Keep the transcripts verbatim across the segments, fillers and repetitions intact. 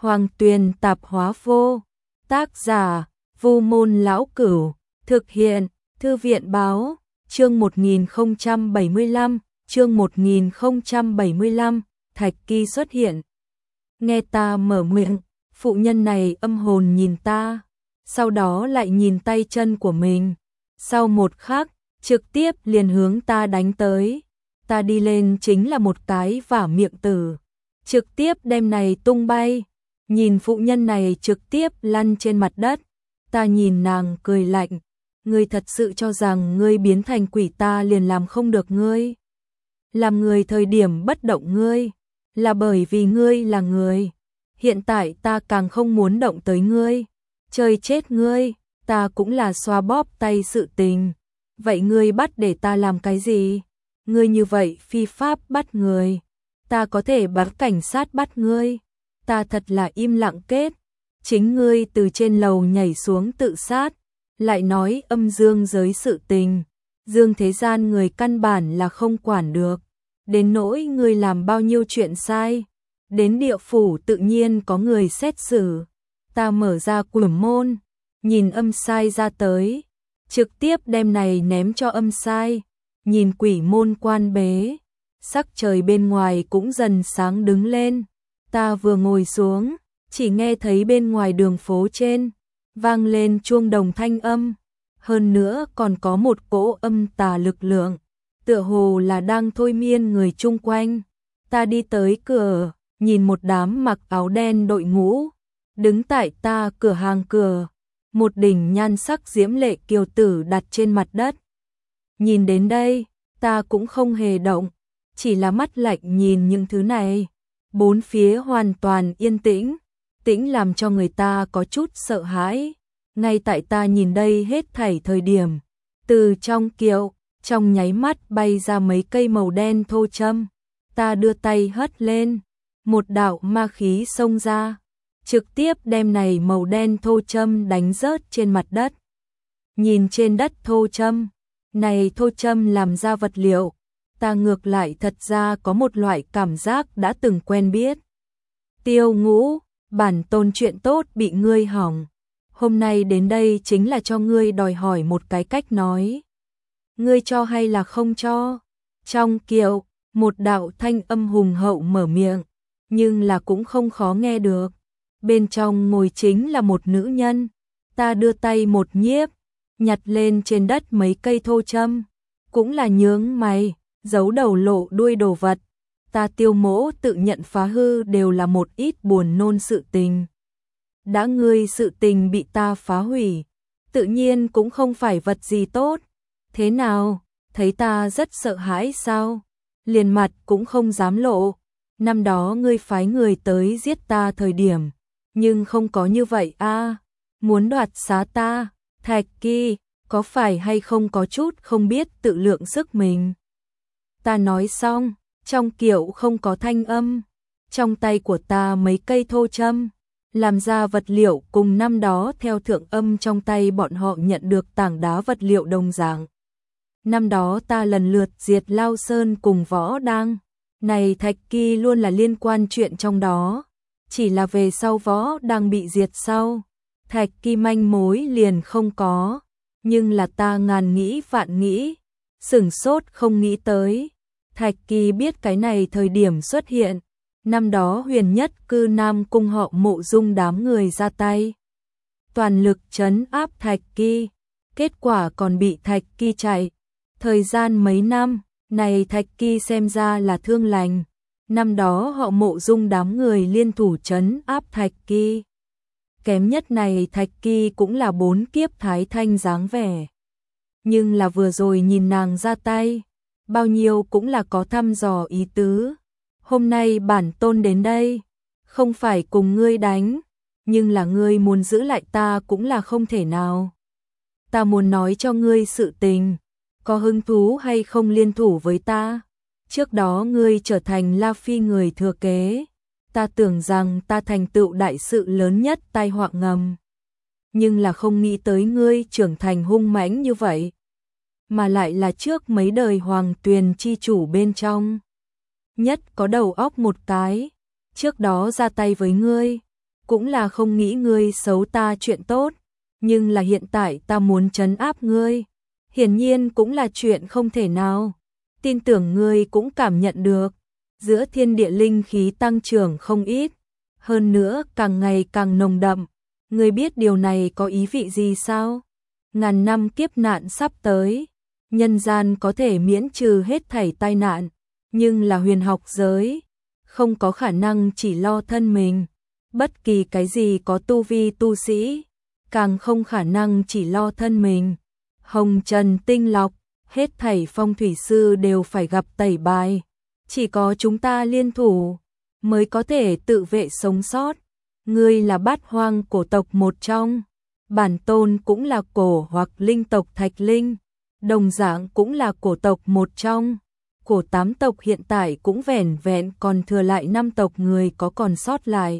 Hoàng Tuyền Tạp Hóa Vô, tác giả Vu Môn Lão Cửu, thực hiện Thư viện Báo, chương một nghìn không trăm bảy mươi lăm, chương một nghìn không trăm bảy mươi lăm, Thạch Kỳ xuất hiện. Nghe ta mở miệng, phụ nhân này âm hồn nhìn ta, sau đó lại nhìn tay chân của mình, sau một khắc, trực tiếp liền hướng ta đánh tới. Ta đi lên chính là một cái vả miệng tử, trực tiếp đem này tung bay, nhìn phụ nhân này trực tiếp lăn trên mặt đất. Ta nhìn nàng cười lạnh, ngươi thật sự cho rằng ngươi biến thành quỷ ta liền làm không được ngươi? Làm người thời điểm bất động ngươi, là bởi vì ngươi là người. Hiện tại ta càng không muốn động tới ngươi, chơi chết ngươi, ta cũng là xoa bóp tay sự tình. Vậy ngươi bắt để ta làm cái gì? Ngươi như vậy phi pháp bắt người, ta có thể bắt cảnh sát bắt ngươi. Ta thật là im lặng kết, chính ngươi từ trên lầu nhảy xuống tự sát, lại nói âm dương giới sự tình, dương thế gian người căn bản là không quản được, đến nỗi ngươi làm bao nhiêu chuyện sai, đến địa phủ tự nhiên có người xét xử. Ta mở ra quỷ môn, nhìn âm sai ra tới, trực tiếp đem này ném cho âm sai, nhìn quỷ môn quan bế, sắc trời bên ngoài cũng dần sáng đứng lên. Ta vừa ngồi xuống, chỉ nghe thấy bên ngoài đường phố trên vang lên chuông đồng thanh âm, hơn nữa còn có một cỗ âm tà lực lượng, tựa hồ là đang thôi miên người chung quanh. Ta đi tới cửa, nhìn một đám mặc áo đen đội ngũ, đứng tại ta cửa hàng cửa, một đỉnh nhan sắc diễm lệ kiều tử đặt trên mặt đất. Nhìn đến đây, ta cũng không hề động, chỉ là mắt lạnh nhìn những thứ này. Bốn phía hoàn toàn yên tĩnh, tĩnh làm cho người ta có chút sợ hãi. Ngay tại ta nhìn đây hết thảy thời điểm, từ trong kiệu, trong nháy mắt bay ra mấy cây màu đen thô châm. Ta đưa tay hất lên, một đạo ma khí xông ra, trực tiếp đem này màu đen thô châm đánh rớt trên mặt đất. Nhìn trên đất thô châm, này thô châm làm ra vật liệu, ta ngược lại thật ra có một loại cảm giác đã từng quen biết. Tiêu Ngũ, bản tôn chuyện tốt bị ngươi hỏng, hôm nay đến đây chính là cho ngươi đòi hỏi một cái cách nói. Ngươi cho hay là không cho? Trong kiệu, một đạo thanh âm hùng hậu mở miệng, nhưng là cũng không khó nghe được. Bên trong ngồi chính là một nữ nhân. Ta đưa tay một nhiếp, nhặt lên trên đất mấy cây thô châm, cũng là nhướng mày, giấu đầu lộ đuôi đồ vật. Ta Tiêu Mỗ tự nhận phá hư đều là một ít buồn nôn sự tình. Đã ngươi sự tình bị ta phá hủy, tự nhiên cũng không phải vật gì tốt. Thế nào, thấy ta rất sợ hãi sao? Liền mặt cũng không dám lộ. Năm đó ngươi phái người tới giết ta thời điểm, nhưng không có như vậy a, à, muốn đoạt xá ta, Thạch Kỳ, có phải hay không có chút không biết tự lượng sức mình? Ta nói xong, trong kiệu không có thanh âm, trong tay của ta mấy cây thô châm, làm ra vật liệu cùng năm đó theo thượng âm trong tay bọn họ nhận được tảng đá vật liệu đồng dạng. Năm đó ta lần lượt diệt Lao Sơn cùng Võ Đang, này Thạch Kỳ luôn là liên quan chuyện trong đó, chỉ là về sau Võ Đang bị diệt sau, Thạch Kỳ manh mối liền không có, nhưng là ta ngàn nghĩ vạn nghĩ, sửng sốt không nghĩ tới. Thạch Kỳ biết cái này thời điểm xuất hiện, năm đó Huyền Nhất Cư Nam Cung họ Mộ Dung đám người ra tay, toàn lực trấn áp Thạch Kỳ, kết quả còn bị Thạch Kỳ chạy. Thời gian mấy năm, này Thạch Kỳ xem ra là thương lành, năm đó họ Mộ Dung đám người liên thủ trấn áp Thạch Kỳ. Kém nhất này Thạch Kỳ cũng là bốn kiếp thái thanh dáng vẻ. Nhưng là vừa rồi nhìn nàng ra tay, bao nhiêu cũng là có thăm dò ý tứ. Hôm nay bản tôn đến đây, không phải cùng ngươi đánh, nhưng là ngươi muốn giữ lại ta cũng là không thể nào. Ta muốn nói cho ngươi sự tình, có hứng thú hay không liên thủ với ta? Trước đó ngươi trở thành La Phi người thừa kế, ta tưởng rằng ta thành tựu đại sự lớn nhất tai họa ngầm. Nhưng là không nghĩ tới ngươi trưởng thành hung mãnh như vậy, mà lại là trước mấy đời Hoàng Tuyền chi chủ bên trong nhất có đầu óc một cái, trước đó ra tay với ngươi, cũng là không nghĩ ngươi xấu ta chuyện tốt, nhưng là hiện tại ta muốn trấn áp ngươi, hiển nhiên cũng là chuyện không thể nào. Tin tưởng ngươi cũng cảm nhận được, giữa thiên địa linh khí tăng trưởng không ít, hơn nữa càng ngày càng nồng đậm. Ngươi biết điều này có ý vị gì sao? Ngàn năm kiếp nạn sắp tới, nhân gian có thể miễn trừ hết thảy tai nạn, nhưng là huyền học giới, không có khả năng chỉ lo thân mình. Bất kỳ cái gì có tu vi tu sĩ, càng không khả năng chỉ lo thân mình. Hồng trần tinh lọc, hết thảy phong thủy sư đều phải gặp tẩy bài. Chỉ có chúng ta liên thủ, mới có thể tự vệ sống sót. Ngươi là bát hoang cổ tộc một trong, bản tôn cũng là cổ hoặc linh tộc Thạch Linh, đồng dạng cũng là cổ tộc một trong. Cổ tám tộc hiện tại cũng vẻn vẹn còn thừa lại năm tộc người có còn sót lại.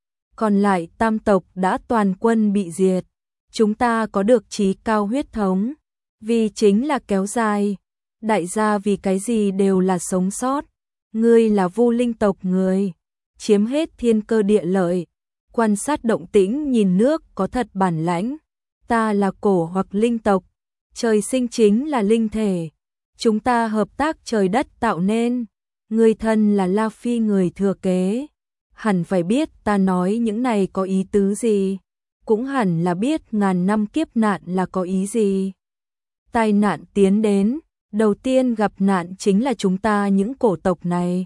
Còn lại tam tộc đã toàn quân bị diệt. Chúng ta có được chí cao huyết thống, vì chính là kéo dài. Đại gia vì cái gì đều là sống sót. Ngươi là Vu linh tộc người, chiếm hết thiên cơ địa lợi. Quan sát động tĩnh nhìn nước có thật bản lãnh. Ta là cổ hoặc linh tộc, trời sinh chính là linh thể. Chúng ta hợp tác trời đất tạo nên. Ngươi thân là La Phi người thừa kế, hẳn phải biết ta nói những này có ý tứ gì, cũng hẳn là biết ngàn năm kiếp nạn là có ý gì. Tai nạn tiến đến, đầu tiên gặp nạn chính là chúng ta những cổ tộc này.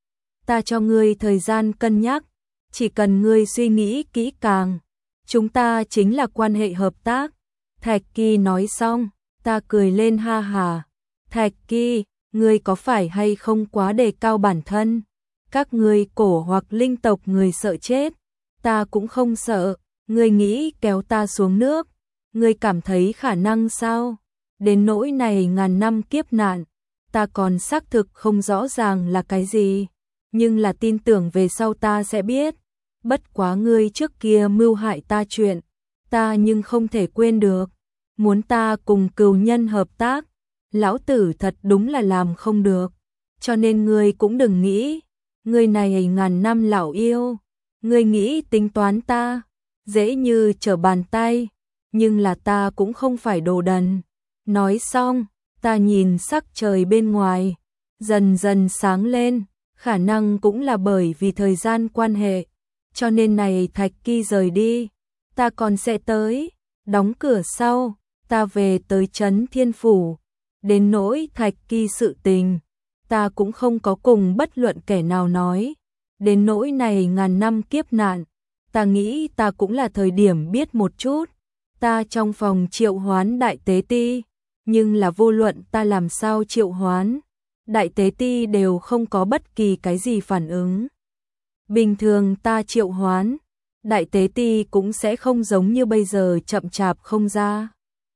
Ta cho ngươi thời gian cân nhắc, chỉ cần ngươi suy nghĩ kỹ càng, chúng ta chính là quan hệ hợp tác. Thạch Kỳ nói xong, ta cười lên ha hà. Thạch Kỳ, ngươi có phải hay không quá đề cao bản thân? Các ngươi cổ hoặc linh tộc người sợ chết, ta cũng không sợ. Ngươi nghĩ kéo ta xuống nước, ngươi cảm thấy khả năng sao? Đến nỗi này ngàn năm kiếp nạn, ta còn xác thực không rõ ràng là cái gì, nhưng là tin tưởng về sau ta sẽ biết. Bất quá ngươi trước kia mưu hại ta chuyện, ta nhưng không thể quên được. Muốn ta cùng cừu nhân hợp tác, lão tử thật đúng là làm không được. Cho nên ngươi cũng đừng nghĩ, ngươi này ngàn năm lão yêu, ngươi nghĩ tính toán ta, dễ như trở bàn tay, nhưng là ta cũng không phải đồ đần. Nói xong, ta nhìn sắc trời bên ngoài, dần dần sáng lên, khả năng cũng là bởi vì thời gian quan hệ, cho nên này Thạch Kỳ rời đi, ta còn sẽ tới. Đóng cửa sau, ta về tới trấn Thiên Phủ. Đến nỗi Thạch Kỳ sự tình, ta cũng không có cùng bất luận kẻ nào nói. Đến nỗi này ngàn năm kiếp nạn, ta nghĩ ta cũng là thời điểm biết một chút. Ta trong phòng triệu hoán Đại Tế Ti, nhưng là vô luận ta làm sao triệu hoán, Đại Tế Ti đều không có bất kỳ cái gì phản ứng. Bình thường ta triệu hoán, Đại Tế Ti cũng sẽ không giống như bây giờ chậm chạp không ra.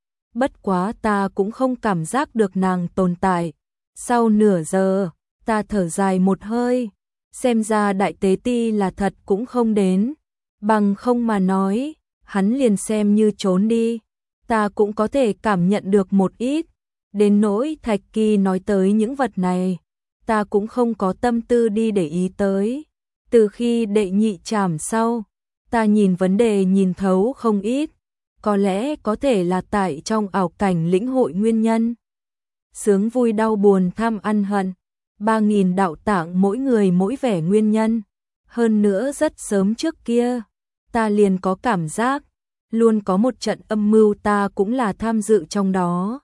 Bất quá ta cũng không cảm giác được nàng tồn tại. Sau nửa giờ, ta thở dài một hơi, xem ra Đại Tế Ti là thật cũng không đến. Bằng không mà nói, hắn liền xem như trốn đi, ta cũng có thể cảm nhận được một ít. Đến nỗi Thạch Kỳ nói tới những vật này, ta cũng không có tâm tư đi để ý tới. Từ khi đệ nhị trảm sau, ta nhìn vấn đề nhìn thấu không ít, có lẽ có thể là tại trong ảo cảnh lĩnh hội nguyên nhân. Sướng vui đau buồn tham ăn hận, ba nghìn đạo tạng mỗi người mỗi vẻ nguyên nhân. Hơn nữa rất sớm trước kia, ta liền có cảm giác, luôn có một trận âm mưu ta cũng là tham dự trong đó.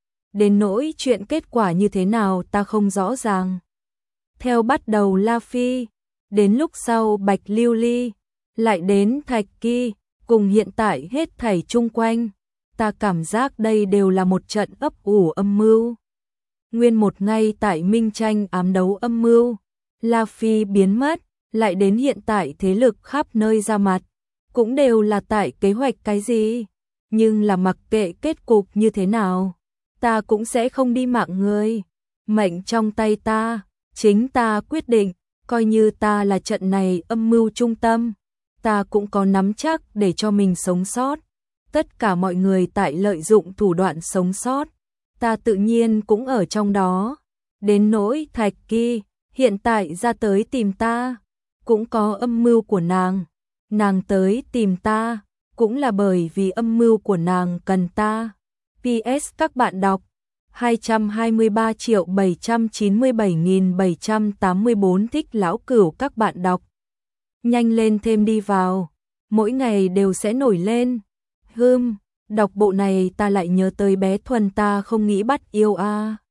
Đến nỗi chuyện kết quả như thế nào ta không rõ ràng. Theo bắt đầu La Phi, đến lúc sau Bạch Lưu Ly, lại đến Thạch Kỳ, cùng hiện tại hết thảy chung quanh, ta cảm giác đây đều là một trận ấp ủ âm mưu. Nguyên một ngay tại minh tranh ám đấu âm mưu, La Phi biến mất, lại đến hiện tại thế lực khắp nơi ra mặt, cũng đều là tại kế hoạch cái gì, nhưng là mặc kệ kết cục như thế nào, ta cũng sẽ không đi mạng người. Mệnh trong tay ta, chính ta quyết định, coi như ta là trận này âm mưu trung tâm, ta cũng có nắm chắc để cho mình sống sót. Tất cả mọi người tại lợi dụng thủ đoạn sống sót, ta tự nhiên cũng ở trong đó. Đến nỗi Thạch Kỳ, hiện tại ra tới tìm ta, cũng có âm mưu của nàng. Nàng tới tìm ta, cũng là bởi vì âm mưu của nàng cần ta. pê ét các bạn đọc hai trăm hai mươi ba triệu bảy trăm chín mươi bảy nghìn bảy trăm tám mươi bốn thích lão cửu các bạn đọc. Nhanh lên thêm đi vào, mỗi ngày đều sẽ nổi lên. Hưm, đọc bộ này ta lại nhớ tới bé Thuần ta không nghĩ bắt yêu a. À.